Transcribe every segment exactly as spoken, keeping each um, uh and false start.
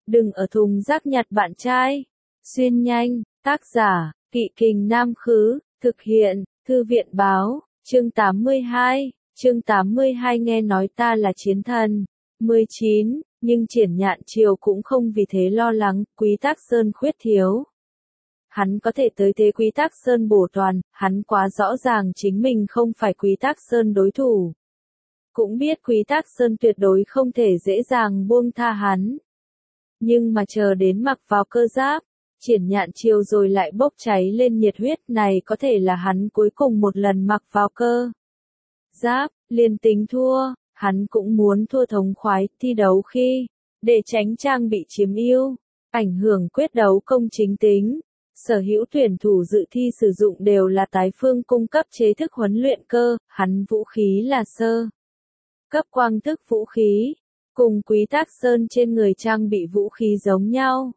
Đừng ở thùng rác nhặt bạn trai. Xuyên nhanh, tác giả, Kỵ Kình Nam Khứ, thực hiện, Thư viện Báo, chương tám mươi hai, chương tám mươi hai nghe nói ta là chiến thần. mười chín, nhưng Triển Nhạn Triều cũng không vì thế lo lắng, Quý Tác Sơn khuyết thiếu. Hắn có thể tới thế Quý Tác Sơn bổ toàn, hắn quá rõ ràng chính mình không phải Quý Tác Sơn đối thủ. Cũng biết Quý Tác Sơn tuyệt đối không thể dễ dàng buông tha hắn. Nhưng mà chờ đến mặc vào cơ giáp, Triển Nhạn Triều rồi lại bốc cháy lên nhiệt huyết, này có thể là hắn cuối cùng một lần mặc vào cơ giáp, liền tính thua, hắn cũng muốn thua thống khoái, thi đấu khi, để tránh trang bị chiếm ưu, ảnh hưởng quyết đấu công chính tính. Sở hữu tuyển thủ dự thi sử dụng đều là tái phương cung cấp chế thức huấn luyện cơ, hắn vũ khí là sơ cấp quang thức vũ khí, cùng Quý Tác Sơn trên người trang bị vũ khí giống nhau.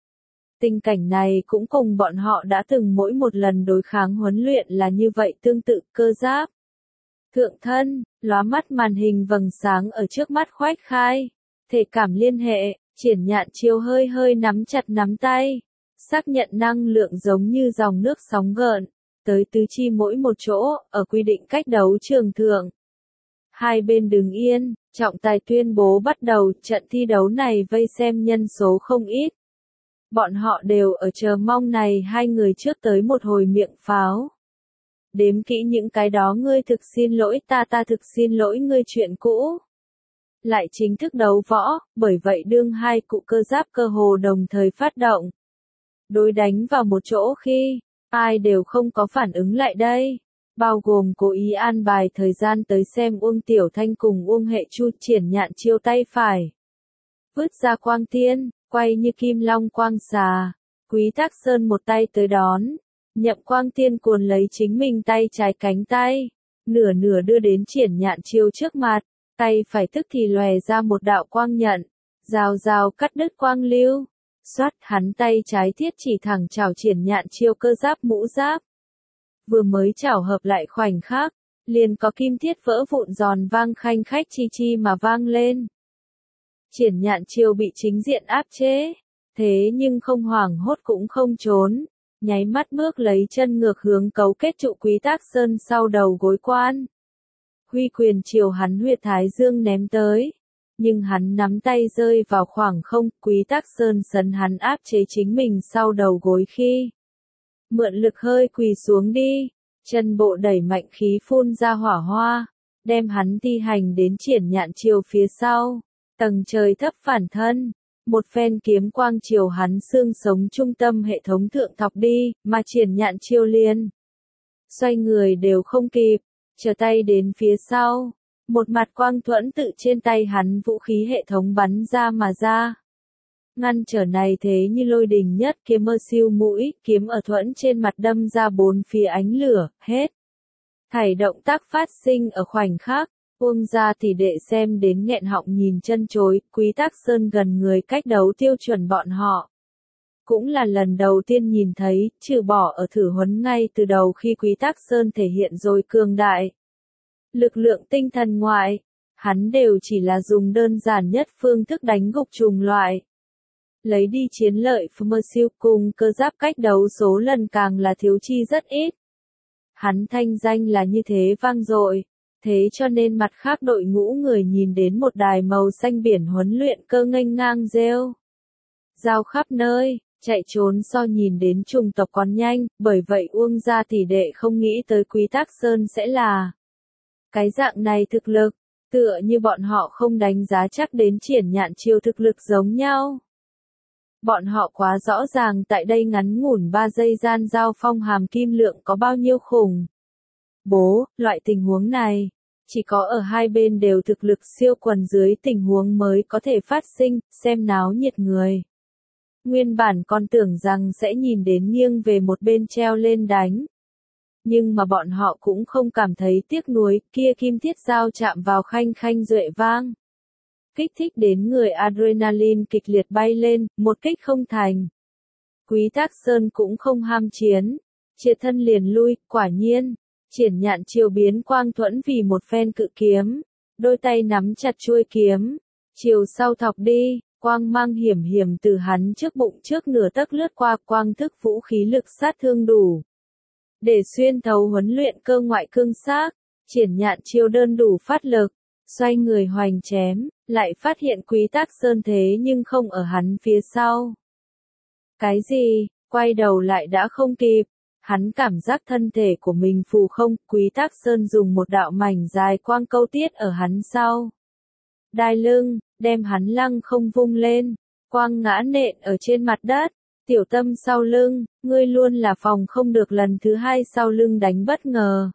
Tình cảnh này cũng cùng bọn họ đã từng mỗi một lần đối kháng huấn luyện là như vậy tương tự, cơ giáp thượng thân, lóa mắt màn hình vầng sáng ở trước mắt khoách khai, thể cảm liên hệ, Triển Nhạn Triều hơi hơi nắm chặt nắm tay, xác nhận năng lượng giống như dòng nước sóng gợn, tới tứ chi mỗi một chỗ, ở quy định cách đấu trường thượng. Hai bên đứng yên, trọng tài tuyên bố bắt đầu, trận thi đấu này vây xem nhân số không ít. Bọn họ đều ở chờ mong này hai người trước tới một hồi miệng pháo. Đếm kỹ những cái đó, ngươi thực xin lỗi ta, ta thực xin lỗi ngươi chuyện cũ. Lại chính thức đấu võ, bởi vậy đương hai cụ cơ giáp cơ hồ đồng thời phát động. Đối đánh vào một chỗ khi, ai đều không có phản ứng lại đây. Bao gồm cố ý an bài thời gian tới xem Uông Tiểu Thanh cùng Uông Hệ Chu. Triển Nhạn Triều tay phải vứt ra quang tiên, quay như kim long quang xà. Quý Tác Sơn một tay tới đón, nhậm quang tiên cuốn lấy chính mình tay trái cánh tay, nửa nửa đưa đến Triển Nhạn Triều trước mặt, tay phải tức thì lòe ra một đạo quang nhận, rào rào cắt đứt quang lưu. Xoát, hắn tay trái thiết chỉ thẳng chảo Triển Nhạn Triều cơ giáp mũ giáp. Vừa mới chảo hợp lại khoảnh khắc, liền có kim thiết vỡ vụn giòn vang khanh khách chi chi mà vang lên. Triển Nhạn Triều bị chính diện áp chế, thế nhưng không hoảng hốt cũng không trốn, nháy mắt bước lấy chân ngược hướng cấu kết trụ Quý Tác Sơn sau đầu gối quan. Huy quyền chiều hắn huyệt thái dương ném tới, nhưng hắn nắm tay rơi vào khoảng không, Quý Tác Sơn sấn hắn áp chế chính mình sau đầu gối khi mượn lực hơi quỳ xuống đi, chân bộ đẩy mạnh khí phun ra hỏa hoa, đem hắn thi hành đến Triển Nhạn Triều phía sau, tầng trời thấp phản thân, một phen kiếm quang chiều hắn xương sống trung tâm hệ thống thượng thọc đi, mà Triển Nhạn Triều liền xoay người đều không kịp, trở tay đến phía sau, một mặt quang thuẫn tự trên tay hắn vũ khí hệ thống bắn ra mà ra. Ngăn trở này thế như lôi đình nhất, kiếm mơ siêu mũi, kiếm ở thuẫn trên mặt đâm ra bốn phía ánh lửa, hết. Thảy động tác phát sinh ở khoảnh khắc, Uông gia thì đệ xem đến nghẹn họng nhìn chân chối, Quý Tác Sơn gần người cách đấu tiêu chuẩn bọn họ. Cũng là lần đầu tiên nhìn thấy, trừ bỏ ở thử huấn ngay từ đầu khi Quý Tác Sơn thể hiện rồi cường đại. Lực lượng tinh thần ngoại, hắn đều chỉ là dùng đơn giản nhất phương thức đánh gục trùng loại. Lấy đi chiến lợi Phơ siêu cùng cơ giáp cách đấu số lần càng là thiếu chi rất ít. Hắn thanh danh là như thế vang dội, thế cho nên mặt khác đội ngũ người nhìn đến một đài màu xanh biển huấn luyện cơ nghênh ngang rêu giao khắp nơi, chạy trốn so nhìn đến trùng tộc còn nhanh, bởi vậy Uông gia tỷ đệ không nghĩ tới Quý Tác Sơn sẽ là cái dạng này thực lực, tựa như bọn họ không đánh giá chắc đến Triển Nhạn Triều thực lực giống nhau. Bọn họ quá rõ ràng tại đây ngắn ngủn ba giây gian giao phong hàm kim lượng có bao nhiêu khủng. Bố, loại tình huống này, chỉ có ở hai bên đều thực lực siêu quần dưới tình huống mới có thể phát sinh, xem náo nhiệt người. Nguyên bản còn tưởng rằng sẽ nhìn đến nghiêng về một bên treo lên đánh. Nhưng mà bọn họ cũng không cảm thấy tiếc nuối, kia kim thiết dao chạm vào khanh khanh duệ vang. Kích thích đến người adrenaline kịch liệt bay lên, một kích không thành. Quý Tác Sơn cũng không ham chiến, triệt thân liền lui, quả nhiên, Triển Nhạn Triều biến quang thuẫn vì một phen cự kiếm, đôi tay nắm chặt chuôi kiếm, chiều sau thọc đi, quang mang hiểm hiểm từ hắn trước bụng trước nửa tấc lướt qua, quang thức vũ khí lực sát thương đủ để xuyên thấu huấn luyện cơ ngoại cương xác. Triển Nhạn chiêu đơn đủ phát lực, xoay người hoành chém, lại phát hiện Quý Tác Sơn thế nhưng không ở hắn phía sau. Cái gì? Quay đầu lại đã không kịp. Hắn cảm giác thân thể của mình phù không, Quý Tác Sơn dùng một đạo mảnh dài quang câu tiết ở hắn sau đai lưng, đem hắn lăng không vung lên, quang ngã nện ở trên mặt đất. Tiểu Tâm sau lưng, ngươi luôn là phòng không được, lần thứ hai sau lưng đánh bất ngờ.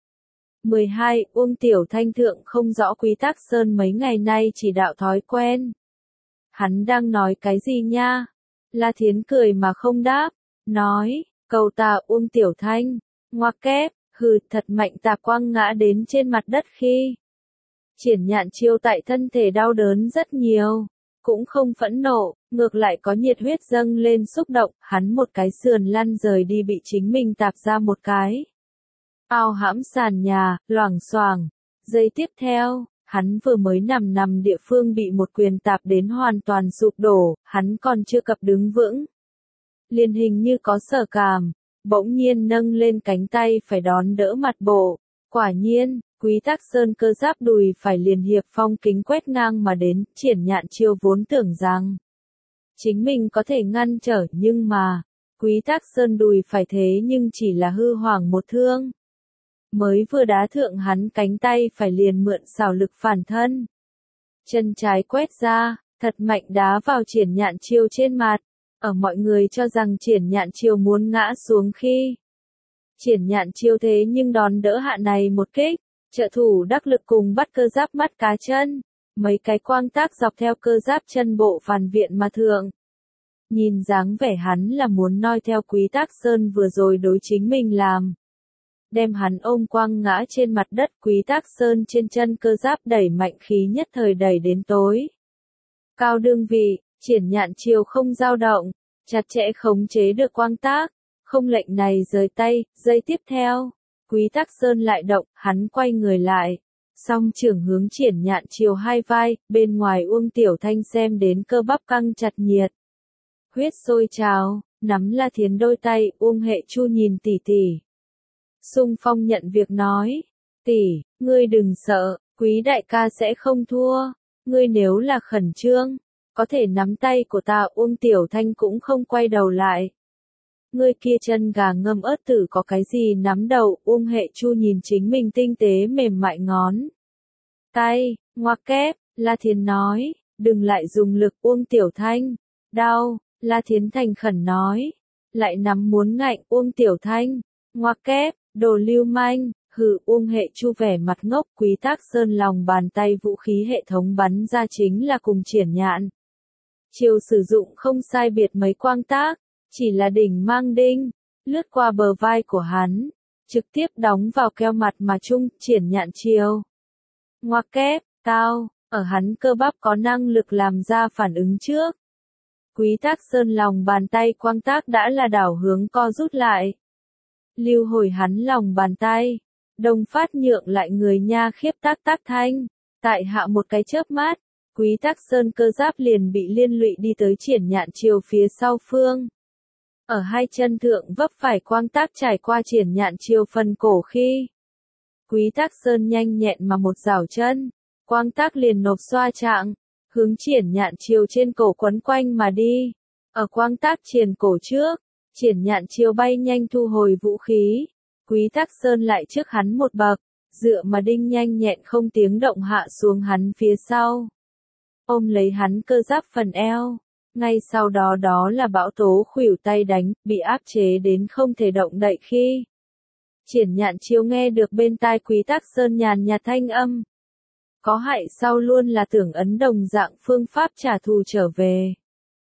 mười hai. Uông Tiểu Thanh thượng không rõ Quý Tác Sơn mấy ngày nay chỉ đạo thói quen. Hắn đang nói cái gì nha? La Thiến cười mà không đáp, nói, cầu ta Uông Tiểu Thanh, ngoặc kép, hừ, thật mạnh tạp quang ngã đến trên mặt đất khi. Triển Nhạn chiêu tại thân thể đau đớn rất nhiều, cũng không phẫn nộ, ngược lại có nhiệt huyết dâng lên xúc động, hắn một cái sườn lăn rời đi bị chính mình tạp ra một cái. Ao hãm sàn nhà, loảng xoảng. Giây tiếp theo, hắn vừa mới nằm nằm địa phương bị một quyền tạp đến hoàn toàn sụp đổ, hắn còn chưa cập đứng vững. Liền hình như có sở cảm, bỗng nhiên nâng lên cánh tay phải đón đỡ mặt bộ. Quả nhiên, Quý Tác Sơn cơ giáp đùi phải liền hiệp phong kính quét ngang mà đến. Triển Nhạn chiêu vốn tưởng rằng chính mình có thể ngăn trở, nhưng mà Quý Tác Sơn đùi phải thế nhưng chỉ là hư hoảng một thương. Mới vừa đá thượng hắn cánh tay phải liền mượn xảo lực phản thân. Chân trái quét ra, thật mạnh đá vào Triển Nhạn chiêu trên mặt. Ở mọi người cho rằng Triển Nhạn chiêu muốn ngã xuống khi. Triển Nhạn chiêu thế nhưng đòn đỡ hạ này một kích, trợ thủ đắc lực cùng bắt cơ giáp mắt cá chân. Mấy cái quang tác dọc theo cơ giáp chân bộ phản viện mà thượng. Nhìn dáng vẻ hắn là muốn noi theo Quý Tác Sơn vừa rồi đối chính mình làm. Đem hắn ôm quăng ngã trên mặt đất. Quý Tác Sơn trên chân cơ giáp đẩy mạnh khí nhất thời đẩy đến tối cao đương vị. Triển Nhạn chiêu không dao động, chặt chẽ khống chế được quang tác, không lệnh này rời tay. Giây tiếp theo, Quý Tác Sơn lại động, hắn quay người lại, song trưởng hướng Triển Nhạn chiêu hai vai. Bên ngoài Uông Tiểu Thanh xem đến cơ bắp căng chặt nhiệt huyết sôi trào, nắm La Thiến đôi tay. Uông Hệ Chu nhìn tỷ tỷ xung phong nhận việc nói, tỷ, ngươi đừng sợ, Quý đại ca sẽ không thua, ngươi nếu là khẩn trương, có thể nắm tay của ta. Uông Tiểu Thanh cũng không quay đầu lại. Ngươi kia chân gà ngâm ớt tử có cái gì nắm đầu? Uông Hệ Chu nhìn chính mình tinh tế mềm mại ngón tay, ngoặc kép. La Thiến nói, đừng lại dùng lực. Uông Tiểu Thanh, đau. La Thiến thành khẩn nói, lại nắm muốn ngạnh. Uông Tiểu Thanh, ngoặc kép, đồ lưu manh, hừ. Uông Hệ Chu vẻ mặt ngốc. Quý Tác Sơn lòng bàn tay vũ khí hệ thống bắn ra chính là cùng Triển Nhạn chiêu sử dụng không sai biệt mấy quang tác, chỉ là đỉnh mang đinh, lướt qua bờ vai của hắn, trực tiếp đóng vào keo mặt mà chung. Triển Nhạn chiêu, ngoặc kép, tao, ở hắn cơ bắp có năng lực làm ra phản ứng trước. Quý Tác Sơn lòng bàn tay quang tác đã là đảo hướng co rút lại. Lưu hồi hắn lòng bàn tay, đồng phát nhượng lại người nha. Khiếp tác tác thanh, tại hạ một cái chớp mắt, Quý Tác Sơn cơ giáp liền bị liên lụy đi tới Triển Nhạn chiêu phía sau phương. Ở hai chân thượng vấp phải quang tác trải qua Triển Nhạn chiêu phần cổ khi. Quý Tác Sơn nhanh nhẹn mà một rảo chân, quang tác liền nộp xoa trạng, hướng Triển Nhạn chiêu trên cổ quấn quanh mà đi. Ở quang tác triền cổ trước, Triển Nhạn chiêu bay nhanh thu hồi vũ khí. Quý Tác Sơn lại trước hắn một bậc, dựa mà đinh nhanh nhẹn không tiếng động hạ xuống hắn phía sau. Ôm lấy hắn cơ giáp phần eo. Ngay sau đó đó là bão tố khuỷu tay đánh, bị áp chế đến không thể động đậy khi. Triển Nhạn chiêu nghe được bên tai Quý Tác Sơn nhàn nhạt thanh âm. Có hại sau luôn là tưởng ấn đồng dạng phương pháp trả thù trở về.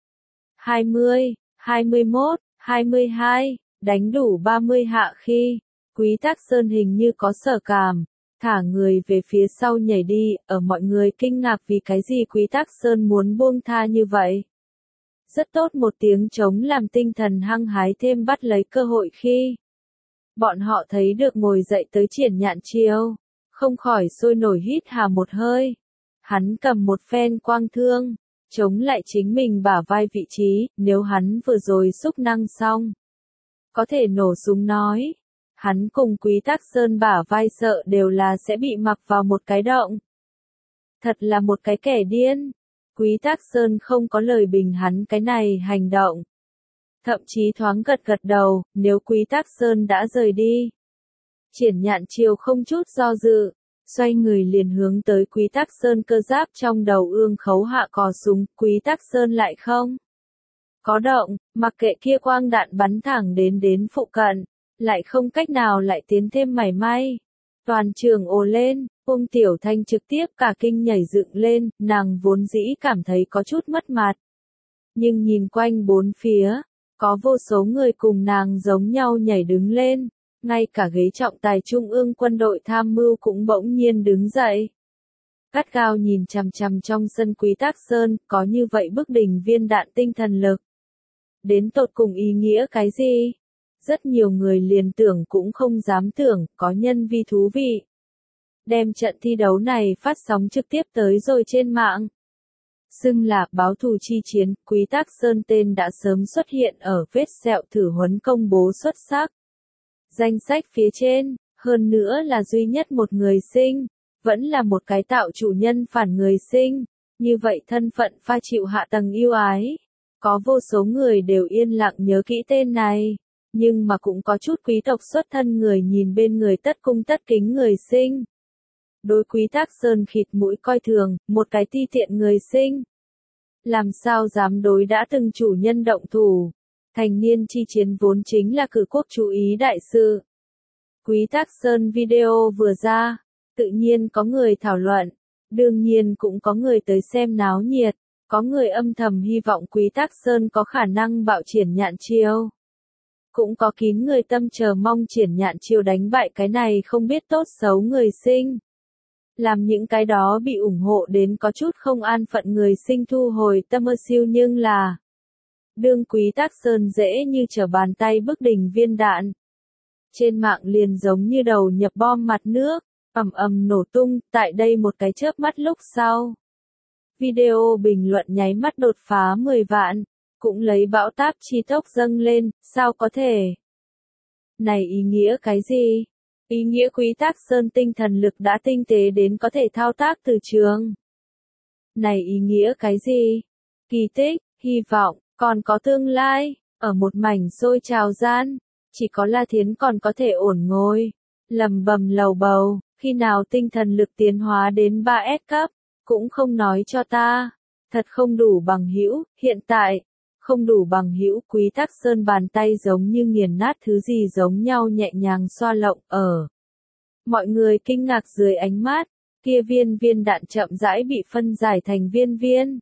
hai mươi, hai mươi mốt, hai mươi hai, đánh đủ ba mươi hạ khi. Quý Tác Sơn hình như có sở cảm, thả người về phía sau nhảy đi. Ở mọi người kinh ngạc vì cái gì Quý Tác Sơn muốn buông tha như vậy. Rất tốt một tiếng trống làm tinh thần hăng hái thêm bắt lấy cơ hội khi. Bọn họ thấy được ngồi dậy tới Triển Nhạn chiêu, không khỏi sôi nổi hít hà một hơi. Hắn cầm một phen quang thương, chống lại chính mình bả vai vị trí, nếu hắn vừa rồi xúc năng xong. Có thể nổ súng nói. Hắn cùng Quý Tắc Sơn bả vai sợ đều là sẽ bị mặc vào một cái động. Thật là một cái kẻ điên. Quý Tắc Sơn không có lời bình hắn cái này hành động. Thậm chí thoáng gật gật đầu, nếu Quý Tắc Sơn đã rời đi. Triển Nhạn Chiêu không chút do dự, xoay người liền hướng tới Quý Tắc Sơn cơ giáp trong đầu ương khấu hạ cò súng, Quý Tắc Sơn lại không có động, mặc kệ kia quang đạn bắn thẳng đến đến phụ cận, lại không cách nào lại tiến thêm mảy may. Toàn trường ồ lên, Ung Tiểu Thanh trực tiếp cả kinh nhảy dựng lên, nàng vốn dĩ cảm thấy có chút mất mặt. Nhưng nhìn quanh bốn phía, có vô số người cùng nàng giống nhau nhảy đứng lên, ngay cả ghế trọng tài trung ương quân đội tham mưu cũng bỗng nhiên đứng dậy. Gắt gao nhìn chằm chằm trong sân Quý Tắc Sơn, có như vậy bức đỉnh viên đạn tinh thần lực. Đến tột cùng ý nghĩa cái gì? Rất nhiều người liền tưởng cũng không dám tưởng, có nhân vi thú vị. Đem trận thi đấu này phát sóng trực tiếp tới rồi trên mạng. Xưng là báo thù chi chiến, Quý Tắc Sơn tên đã sớm xuất hiện ở vết sẹo thử huấn công bố xuất sắc. Danh sách phía trên, hơn nữa là duy nhất một người sinh, vẫn là một cái tạo chủ nhân phản người sinh, như vậy thân phận pha chịu hạ tầng yêu ái. Có vô số người đều yên lặng nhớ kỹ tên này, nhưng mà cũng có chút quý tộc xuất thân người nhìn bên người tất cung tất kính người sinh. Đối Quý Tắc Sơn khịt mũi coi thường, một cái ti tiện người sinh. Làm sao dám đối đã từng chủ nhân động thủ. Thành niên chi chiến vốn chính là cử quốc chú ý đại sự. Quý Tắc Sơn video vừa ra, tự nhiên có người thảo luận, đương nhiên cũng có người tới xem náo nhiệt, có người âm thầm hy vọng Quý Tắc Sơn có khả năng bạo Triển Nhạn Chiêu. Cũng có kín người tâm chờ mong Triển Nhạn Chiêu đánh bại cái này không biết tốt xấu người sinh. Làm những cái đó bị ủng hộ đến có chút không an phận người sinh thu hồi tâm ơ siêu nhưng là đương Quý Tắc Sơn dễ như trở bàn tay bức đỉnh viên đạn. Trên mạng liền giống như đầu nhập bom mặt nước, ầm ầm nổ tung, tại đây một cái chớp mắt lúc sau. Video bình luận nháy mắt đột phá mười vạn, cũng lấy bão táp chi tốc dâng lên, sao có thể? Này ý nghĩa cái gì? Ý nghĩa Quý Tắc Sơn tinh thần lực đã tinh tế đến có thể thao tác từ trường. Này ý nghĩa cái gì? Kỳ tích, hy vọng, còn có tương lai, ở một mảnh xôi trào gian, chỉ có La Thiến còn có thể ổn ngồi, lầm bầm lầu bầu, khi nào tinh thần lực tiến hóa đến ba S cấp, cũng không nói cho ta, thật không đủ bằng hữu, hiện tại, không đủ bằng hữu. Quý Tắc Sơn bàn tay giống như nghiền nát thứ gì giống nhau nhẹ nhàng xoa lộng ở. Mọi người kinh ngạc dưới ánh mắt, kia viên viên đạn chậm rãi bị phân giải thành viên viên.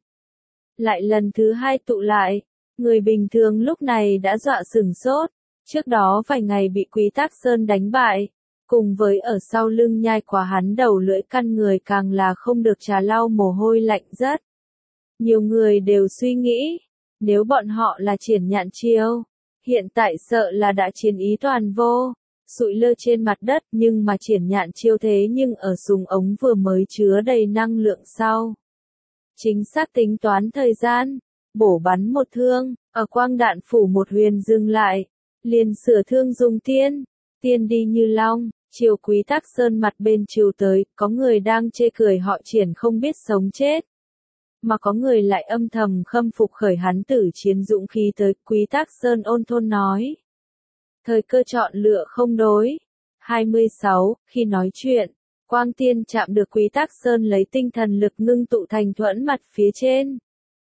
Lại lần thứ hai tụ lại, người bình thường lúc này đã dọa sửng sốt, trước đó vài ngày bị Quý Tắc Sơn đánh bại, cùng với ở sau lưng nhai quá hắn đầu lưỡi căn người càng là không được trà lau mồ hôi lạnh rất. Nhiều người đều suy nghĩ, nếu bọn họ là Triển Nhạn Chiêu, hiện tại sợ là đã chiến ý toàn vô, sụi lơ trên mặt đất, nhưng mà Triển Nhạn Chiêu thế nhưng ở súng ống vừa mới chứa đầy năng lượng sau. Chính xác tính toán thời gian, bổ bắn một thương, ở quang đạn phủ một huyền dừng lại, liền sửa thương dùng tiên, tiên đi như long, chiều Quý Tắc Sơn mặt bên chiều tới, có người đang chê cười họ Triển không biết sống chết. Mà có người lại âm thầm khâm phục khởi hắn tử chiến dũng khí tới, Quý Tắc Sơn ôn thôn nói. Thời cơ chọn lựa không đối. hai mươi sáu, khi nói chuyện, quang tiên chạm được Quý Tắc Sơn lấy tinh thần lực ngưng tụ thành thuẫn mặt phía trên.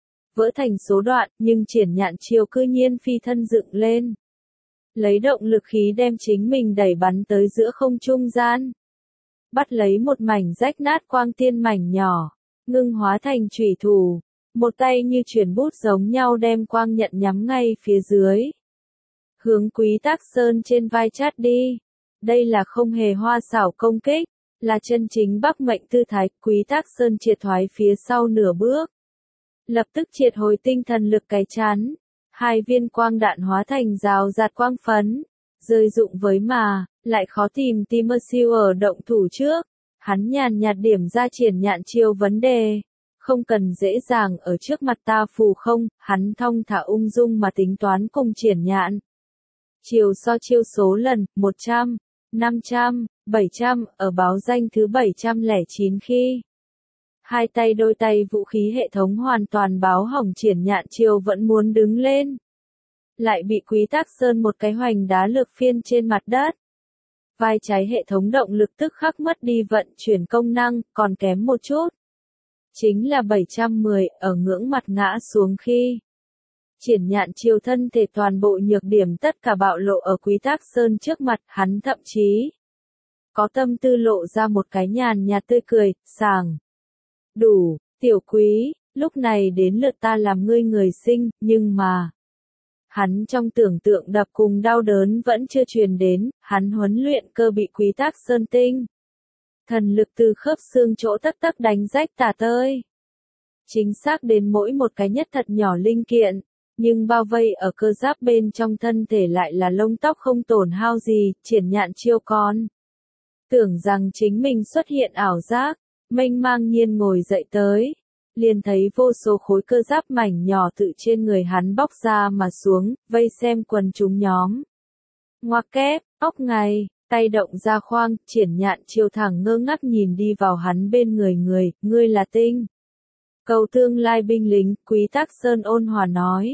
Vỡ thành số đoạn, nhưng Triển Nhạn Chiêu cư nhiên phi thân dựng lên. Lấy động lực khí đem chính mình đẩy bắn tới giữa không trung gian. Bắt lấy một mảnh rách nát quang tiên mảnh nhỏ, ngưng hóa thành chủy thủ, một tay như chuyển bút giống nhau đem quang nhận nhắm ngay phía dưới. Hướng Quý Tắc Sơn trên vai chát đi. Đây là không hề hoa xảo công kích, là chân chính bắc mệnh tư thái. Quý Tắc Sơn triệt thoái phía sau nửa bước. Lập tức triệt hồi tinh thần lực cái chắn. Hai viên quang đạn hóa thành rào rạt quang phấn, rơi dụng với mà, lại khó tìm Timothy ở động thủ trước. Hắn nhàn nhạt điểm ra Triển Nhạn Chiêu vấn đề. Không cần dễ dàng ở trước mặt ta phù không, hắn thong thả ung dung mà tính toán cùng Triển Nhạn. Chiều so chiêu số lần, một trăm, năm trăm, bảy trăm, ở báo danh thứ bảy trăm lẻ chín khi. Hai tay đôi tay vũ khí hệ thống hoàn toàn báo hỏng Triển Nhạn chiều vẫn muốn đứng lên. Lại bị Quý Tác Sơn một cái hoành đá lược phiên trên mặt đất. Vai trái hệ thống động lực tức khắc mất đi vận chuyển công năng, còn kém một chút. Chính là bảy trăm mười, ở ngưỡng mặt ngã xuống khi. Triển Nhạn chiều thân thể toàn bộ nhược điểm tất cả bạo lộ ở Quý Tác Sơn trước mặt, hắn thậm chí có tâm tư lộ ra một cái nhàn nhạt tươi cười, sảng. Đủ, tiểu Quý, lúc này đến lượt ta làm ngươi người sinh, nhưng mà. Hắn trong tưởng tượng đập cùng đau đớn vẫn chưa truyền đến, hắn huấn luyện cơ bị Quý Tác Sơn tinh. Thần lực từ khớp xương chỗ tắc tắc đánh rách tả tơi. Chính xác đến mỗi một cái nhất thật nhỏ linh kiện, nhưng bao vây ở cơ giáp bên trong thân thể lại là lông tóc không tổn hao gì, Triển Nhạn chiêu con. Tưởng rằng chính mình xuất hiện ảo giác, mênh mang nhiên ngồi dậy tới. Liền thấy vô số khối cơ giáp mảnh nhỏ tự trên người hắn bóc ra mà xuống, vây xem quần chúng nhóm. Ngoặc kép, óc ngày, tay động ra khoang, Triển Nhạn chiều thẳng ngơ ngác nhìn đi vào hắn bên người người, ngươi là Tinh. Cầu tương lai binh lính, Quý Tác Sơn ôn hòa nói.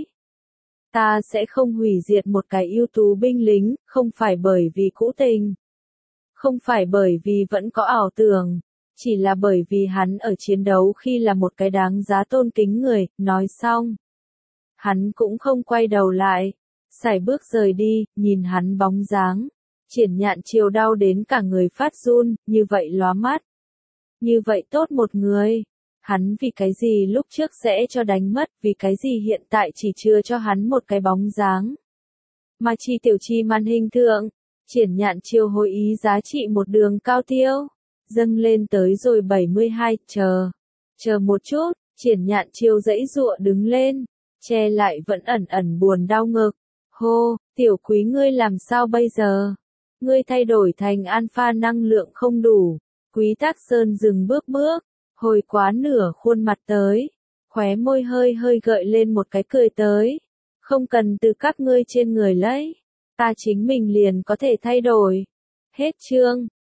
Ta sẽ không hủy diệt một cái ưu tú binh lính, không phải bởi vì cũ tình. Không phải bởi vì vẫn có ảo tưởng. Chỉ là bởi vì hắn ở chiến đấu khi là một cái đáng giá tôn kính người, nói xong. Hắn cũng không quay đầu lại, sải bước rời đi, nhìn hắn bóng dáng. Triển Nhạn chiều đau đến cả người phát run, như vậy lóa mắt. Như vậy tốt một người. Hắn vì cái gì lúc trước sẽ cho đánh mất, vì cái gì hiện tại chỉ chưa cho hắn một cái bóng dáng. Mà chi tiểu chi màn hình thượng, Triển Nhạn chiều hồi ý giá trị một đường cao tiêu. Dâng lên tới rồi bảy mươi hai, chờ. Chờ một chút, Triển Nhạn chiều dãy dụa đứng lên, che lại vẫn ẩn ẩn buồn đau ngực. Hô, tiểu Quý ngươi làm sao bây giờ? Ngươi thay đổi thành alpha năng lượng không đủ. Quý Tác Sơn dừng bước bước, hồi quá nửa khuôn mặt tới. Khóe môi hơi hơi gợi lên một cái cười tới. Không cần từ các ngươi trên người lấy. Ta chính mình liền có thể thay đổi. Hết chương.